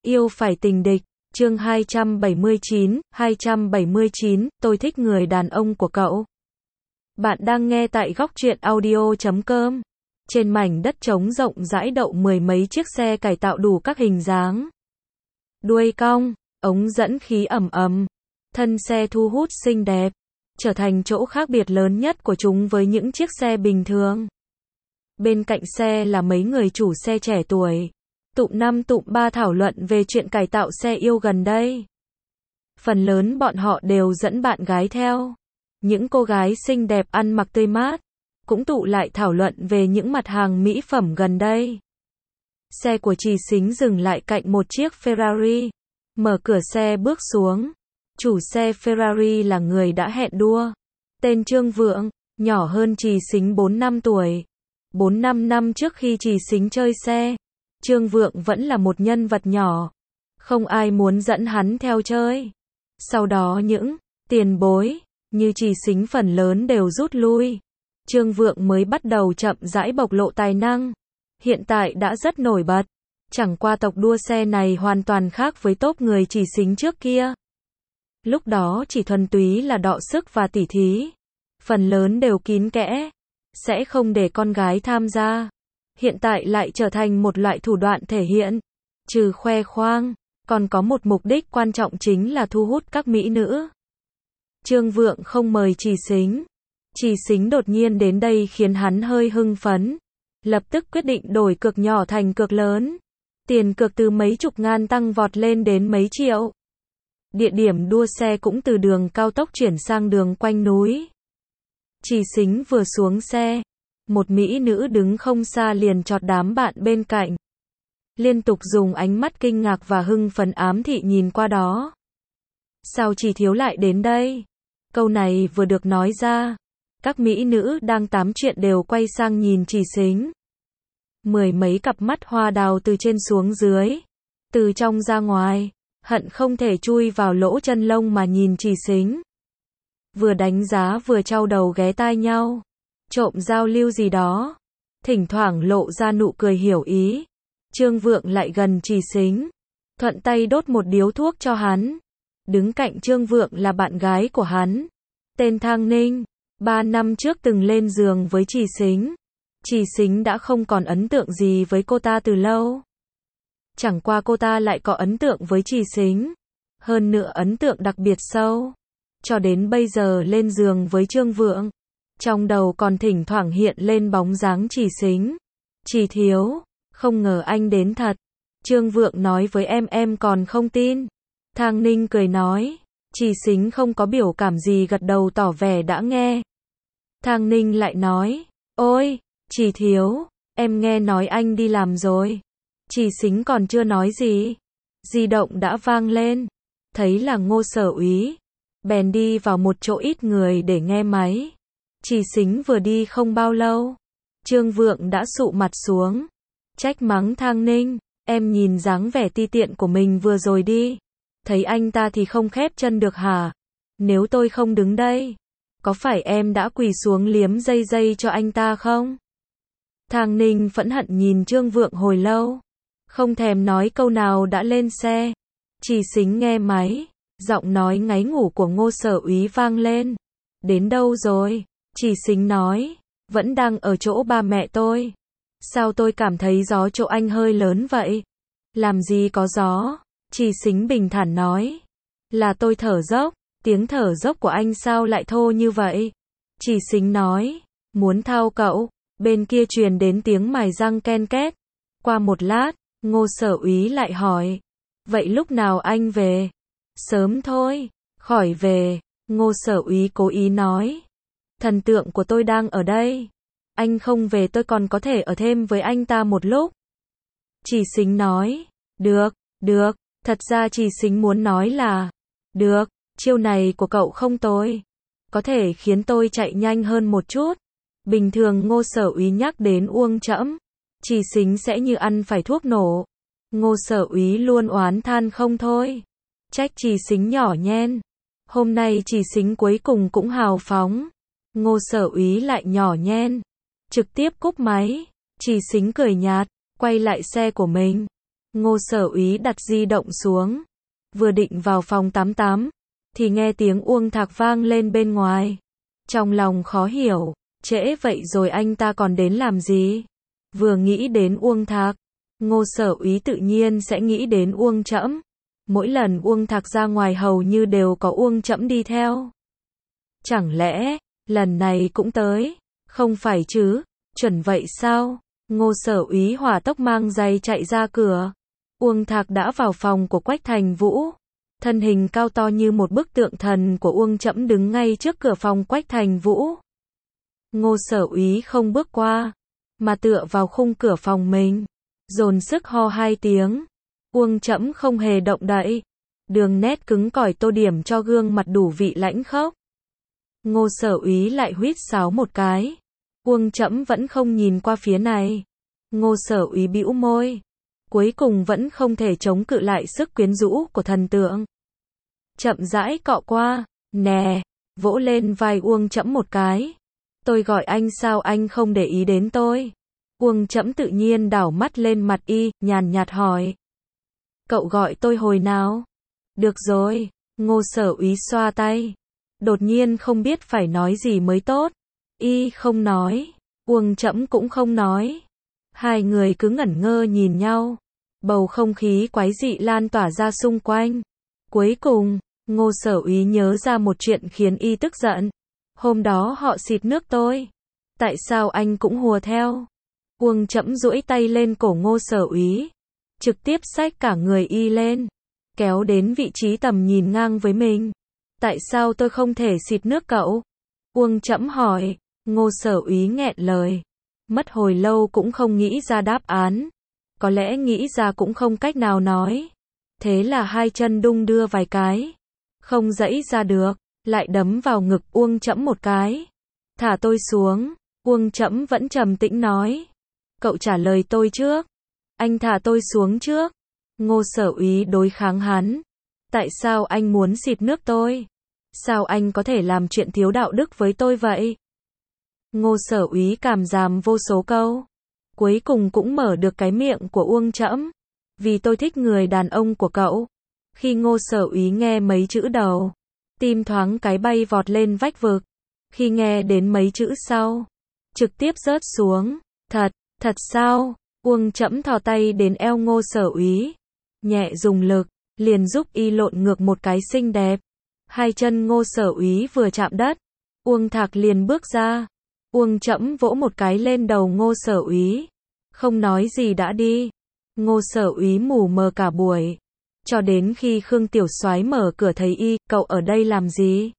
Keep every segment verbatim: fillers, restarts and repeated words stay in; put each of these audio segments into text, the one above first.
yêu phải tình địch, chương hai trăm bảy mươi chín, hai trăm bảy mươi chín, tôi thích người đàn ông của cậu. Bạn đang nghe tại góc truyện audio chấm com. Trên mảnh đất trống rộng rãi đậu mười mấy chiếc xe cải tạo đủ các hình dáng. Đuôi cong, ống dẫn khí ẩm ẩm, thân xe thu hút xinh đẹp, trở thành chỗ khác biệt lớn nhất của chúng với những chiếc xe bình thường. Bên cạnh xe là mấy người chủ xe trẻ tuổi, tụm năm tụm ba thảo luận về chuyện cải tạo xe yêu gần đây. Phần lớn bọn họ đều dẫn bạn gái theo. Những cô gái xinh đẹp ăn mặc tươi mát, cũng tụ lại thảo luận về những mặt hàng mỹ phẩm gần đây. Xe của Trì Xính dừng lại cạnh một chiếc Ferrari, mở cửa xe bước xuống. Chủ xe Ferrari là người đã hẹn đua. Tên Trương Vượng, nhỏ hơn Trì Xính bốn năm tuổi. bốn năm năm trước khi Trì Xính chơi xe, Trương Vượng vẫn là một nhân vật nhỏ. Không ai muốn dẫn hắn theo chơi. Sau đó những tiền bối như Trì Xính phần lớn đều rút lui. Trương Vượng mới bắt đầu chậm rãi bộc lộ tài năng. Hiện tại đã rất nổi bật. Chẳng qua tộc đua xe này hoàn toàn khác với tốp người Trì Xính trước kia. Lúc đó chỉ thuần túy là đọ sức và tỉ thí. Phần lớn đều kín kẽ, sẽ không để con gái tham gia. Hiện tại lại trở thành một loại thủ đoạn thể hiện. Trừ khoe khoang, còn có một mục đích quan trọng chính là thu hút các mỹ nữ. Trương Vượng không mời Trì Xính. Trì Xính đột nhiên đến đây khiến hắn hơi hưng phấn. Lập tức quyết định đổi cược nhỏ thành cược lớn. Tiền cược từ mấy chục ngàn tăng vọt lên đến mấy triệu. Địa điểm đua xe cũng từ đường cao tốc chuyển sang đường quanh núi. Trì Xính vừa xuống xe, một mỹ nữ đứng không xa liền chọt đám bạn bên cạnh. Liên tục dùng ánh mắt kinh ngạc và hưng phấn ám thị nhìn qua đó. Sao Trì thiếu lại đến đây? Câu này vừa được nói ra, các mỹ nữ đang tám chuyện đều quay sang nhìn Trì Xính. Mười mấy cặp mắt hoa đào từ trên xuống dưới, từ trong ra ngoài, hận không thể chui vào lỗ chân lông mà nhìn Trì Xính. Vừa đánh giá vừa chau đầu ghé tai nhau, trộm giao lưu gì đó, thỉnh thoảng lộ ra nụ cười hiểu ý. Trương Vượng lại gần Trì Xính, thuận tay đốt một điếu thuốc cho hắn. Đứng cạnh Trương Vượng là bạn gái của hắn, tên Thang Ninh, ba năm trước từng lên giường với Trì Xính. Trì Xính đã không còn ấn tượng gì với cô ta từ lâu. Chẳng qua cô ta lại có ấn tượng với Trì Xính, hơn nữa ấn tượng đặc biệt sâu. Cho đến bây giờ lên giường với Trương Vượng, trong đầu còn thỉnh thoảng hiện lên bóng dáng Trì Xính. Trì thiếu, không ngờ anh đến thật. Trương Vượng nói với em em còn không tin. Thang Ninh cười nói. Trì Xính không có biểu cảm gì gật đầu tỏ vẻ đã nghe. Thang Ninh lại nói. Ôi, Trì thiếu, em nghe nói anh đi làm rồi. Trì Xính còn chưa nói gì, di động đã vang lên. Thấy là Ngô Sở Úy, bèn đi vào một chỗ ít người để nghe máy. Trì Xính vừa đi không bao lâu, Trương Vượng đã sụ mặt xuống, trách mắng Thang Ninh. Em nhìn dáng vẻ ti tiện của mình vừa rồi đi, thấy anh ta thì không khép chân được hả? Nếu tôi không đứng đây, có phải em đã quỳ xuống liếm dây dây cho anh ta không? Thang Ninh phẫn hận nhìn Trương Vượng hồi lâu, không thèm nói câu nào đã lên xe. Trì Xính nghe máy, giọng nói ngáy ngủ của Ngô Sở Úy vang lên. Đến đâu rồi? Trì Xính nói, vẫn đang ở chỗ ba mẹ tôi. Sao tôi cảm thấy gió chỗ anh hơi lớn vậy? Làm gì có gió? Trì Xính bình thản nói, là tôi thở dốc. Tiếng thở dốc của anh sao lại thô như vậy? Trì Xính nói, muốn thao cậu. Bên kia truyền đến tiếng mài răng ken két. Qua một lát, Ngô Sở Úy lại hỏi, vậy lúc nào anh về? Sớm thôi, khỏi về. Ngô Sở Úy cố ý nói, thần tượng của tôi đang ở đây. Anh không về tôi còn có thể ở thêm với anh ta một lúc. Trì Xính nói, được, được. Thật ra Trì Xính muốn nói là, được, chiêu này của cậu không tồi, có thể khiến tôi chạy nhanh hơn một chút. Bình thường Ngô Sở Úy nhắc đến Uông Trẫm, Trì Xính sẽ như ăn phải thuốc nổ. Ngô Sở Úy luôn oán than không thôi, trách Trì Xính nhỏ nhen. Hôm nay Trì Xính cuối cùng cũng hào phóng. Ngô Sở Úy lại nhỏ nhen, trực tiếp cúp máy. Trì Xính cười nhạt, quay lại xe của mình. Ngô Sở Úy đặt di động xuống, vừa định vào phòng tắm tắm, thì nghe tiếng Uông Thạc vang lên bên ngoài. Trong lòng khó hiểu, trễ vậy rồi anh ta còn đến làm gì? Vừa nghĩ đến Uông Thạc, Ngô Sở Úy tự nhiên sẽ nghĩ đến Uông Trẫm. Mỗi lần Uông Thạc ra ngoài hầu như đều có Uông Trẫm đi theo. Chẳng lẽ, lần này cũng tới? Không phải chứ, chuẩn vậy sao? Ngô Sở Úy hỏa tốc mang giày chạy ra cửa. Uông Thạc đã vào phòng của Quách Thành Vũ. Thân hình cao to như một bức tượng thần của Uông Trẫm đứng ngay trước cửa phòng Quách Thành Vũ. Ngô Sở Úy không bước qua, mà tựa vào khung cửa phòng mình, dồn sức ho hai tiếng. Uông Trẫm không hề động đậy, đường nét cứng cỏi tô điểm cho gương mặt đủ vị lãnh khốc. Ngô Sở Úy lại huýt sáo một cái. Uông Trẫm vẫn không nhìn qua phía này. Ngô Sở Úy bĩu môi, cuối cùng vẫn không thể chống cự lại sức quyến rũ của thần tượng. Chậm rãi cọ qua, nè, vỗ lên vai Uông Trẫm một cái. Tôi gọi anh sao anh không để ý đến tôi? Uông Trẫm tự nhiên đảo mắt lên mặt y, nhàn nhạt hỏi. Cậu gọi tôi hồi nào? Được rồi, Ngô Sở Úy xoa tay. Đột nhiên không biết phải nói gì mới tốt. Y không nói, Uông Trẫm cũng không nói. Hai người cứ ngẩn ngơ nhìn nhau. Bầu không khí quái dị lan tỏa ra xung quanh. Cuối cùng, Ngô Sở Úy nhớ ra một chuyện khiến y tức giận. Hôm đó họ xịt nước tôi. Tại sao anh cũng hùa theo? Uông Trẫm duỗi tay lên cổ Ngô Sở Úy, trực tiếp xách cả người y lên, kéo đến vị trí tầm nhìn ngang với mình. Tại sao tôi không thể xịt nước cậu? Uông Trẫm hỏi. Ngô Sở Úy nghẹn lời, mất hồi lâu cũng không nghĩ ra đáp án. Có lẽ nghĩ ra cũng không cách nào nói. Thế là hai chân đung đưa vài cái, không giãy ra được, lại đấm vào ngực Uông Trẫm một cái. Thả tôi xuống. Uông Trẫm vẫn trầm tĩnh nói. Cậu trả lời tôi trước. Anh thả tôi xuống trước. Ngô Sở Úy đối kháng hắn. Tại sao anh muốn xịt nước tôi? Sao anh có thể làm chuyện thiếu đạo đức với tôi vậy? Ngô Sở Úy cảm giảm vô số câu, cuối cùng cũng mở được cái miệng của Uông Trẫm. Vì tôi thích người đàn ông của cậu. Khi Ngô Sở Úy nghe mấy chữ đầu, tim thoáng cái bay vọt lên vách vực. Khi nghe đến mấy chữ sau, trực tiếp rớt xuống. Thật, thật sao? Uông Trẫm thò tay đến eo Ngô Sở Úy, nhẹ dùng lực, liền giúp y lộn ngược một cái xinh đẹp. Hai chân Ngô Sở Úy vừa chạm đất, Uông Thạc liền bước ra. Uông Trẫm vỗ một cái lên đầu Ngô Sở Úy, không nói gì đã đi. Ngô Sở Úy mù mờ cả buổi, cho đến khi Khương Tiểu Soái mở cửa thấy y, cậu ở đây làm gì?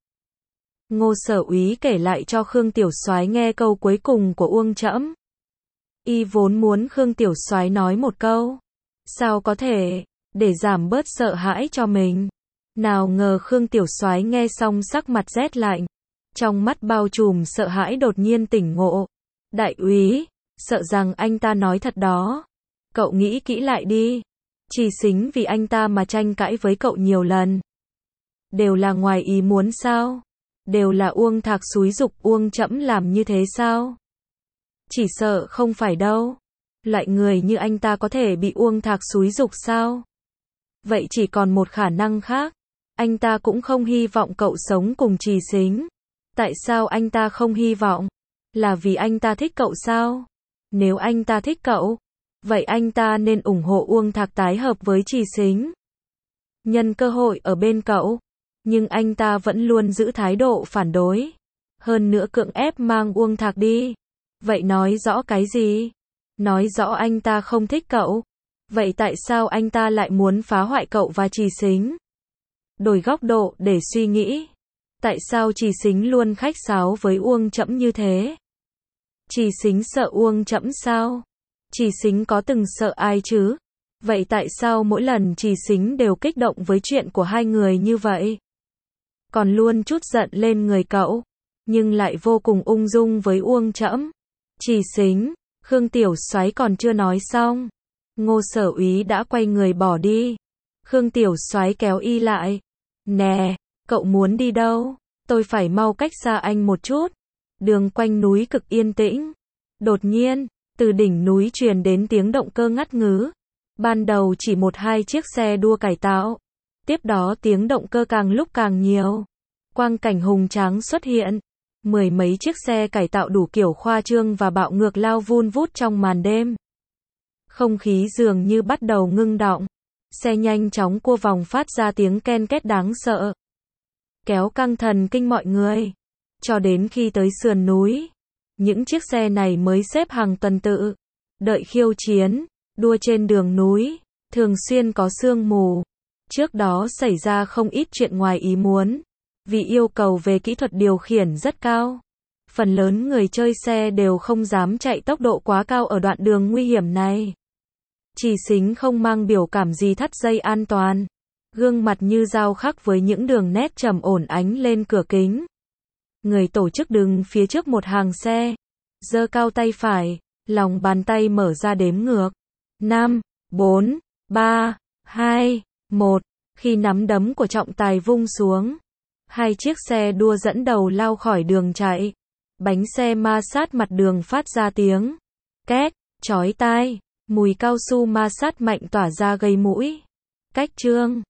Ngô Sở Úy kể lại cho Khương Tiểu Soái nghe câu cuối cùng của Uông Trẫm. Y vốn muốn Khương Tiểu Soái nói một câu, sao có thể, để giảm bớt sợ hãi cho mình. Nào ngờ Khương Tiểu Soái nghe xong sắc mặt rét lạnh, trong mắt bao trùm sợ hãi đột nhiên tỉnh ngộ. Đại úy, sợ rằng anh ta nói thật đó. Cậu nghĩ kỹ lại đi. Chỉ xính vì anh ta mà tranh cãi với cậu nhiều lần. Đều là ngoài ý muốn sao? Đều là Uông Thạc xúi giục Uông Trẫm làm như thế sao? Chỉ sợ không phải đâu. Loại người như anh ta có thể bị Uông Thạc xúi giục sao? Vậy chỉ còn một khả năng khác. Anh ta cũng không hy vọng cậu sống cùng Trì Xính. Tại sao anh ta không hy vọng? Là vì anh ta thích cậu sao? Nếu anh ta thích cậu, vậy anh ta nên ủng hộ Uông Thạc tái hợp với Trì Xính. Nhân cơ hội ở bên cậu, nhưng anh ta vẫn luôn giữ thái độ phản đối. Hơn nữa cưỡng ép mang Uông Thạc đi. Vậy nói rõ cái gì? Nói rõ anh ta không thích cậu. Vậy tại sao anh ta lại muốn phá hoại cậu và Trì Xính? Đổi góc độ để suy nghĩ. Tại sao Trì Xính luôn khách sáo với Uông Trẫm như thế? Trì Xính sợ Uông Trẫm sao? Trì Xính có từng sợ ai chứ? Vậy tại sao mỗi lần Trì Xính đều kích động với chuyện của hai người như vậy? Còn luôn trút giận lên người cậu, nhưng lại vô cùng ung dung với Uông Trẫm. Trì Xính, Khương Tiểu Soái còn chưa nói xong, Ngô Sở Úy đã quay người bỏ đi. Khương Tiểu Soái kéo y lại. Nè, cậu muốn đi đâu? Tôi phải mau cách xa anh một chút. Đường quanh núi cực yên tĩnh. Đột nhiên, từ đỉnh núi truyền đến tiếng động cơ ngắt ngứ. Ban đầu chỉ một hai chiếc xe đua cải tạo. Tiếp đó tiếng động cơ càng lúc càng nhiều. Quang cảnh hùng tráng xuất hiện. Mười mấy chiếc xe cải tạo đủ kiểu khoa trương và bạo ngược lao vun vút trong màn đêm. Không khí dường như bắt đầu ngưng đọng. Xe nhanh chóng cua vòng phát ra tiếng ken két đáng sợ. Kéo căng thần kinh mọi người. Cho đến khi tới sườn núi. Những chiếc xe này mới xếp hàng tuần tự. Đợi khiêu chiến. Đua trên đường núi. Thường xuyên có sương mù. Trước đó xảy ra không ít chuyện ngoài ý muốn. Vì yêu cầu về kỹ thuật điều khiển rất cao. Phần lớn người chơi xe đều không dám chạy tốc độ quá cao ở đoạn đường nguy hiểm này. Chỉ Xính không mang biểu cảm gì thắt dây an toàn. Gương mặt như dao khắc với những đường nét trầm ổn ánh lên cửa kính. Người tổ chức đứng phía trước một hàng xe. Giơ cao tay phải, lòng bàn tay mở ra đếm ngược. năm, bốn, ba, hai, một. Khi nắm đấm của trọng tài vung xuống. Hai chiếc xe đua dẫn đầu lao khỏi đường chạy. Bánh xe ma sát mặt đường phát ra tiếng két, chói tai. Mùi cao su ma sát mạnh tỏa ra gây mũi. Cách chương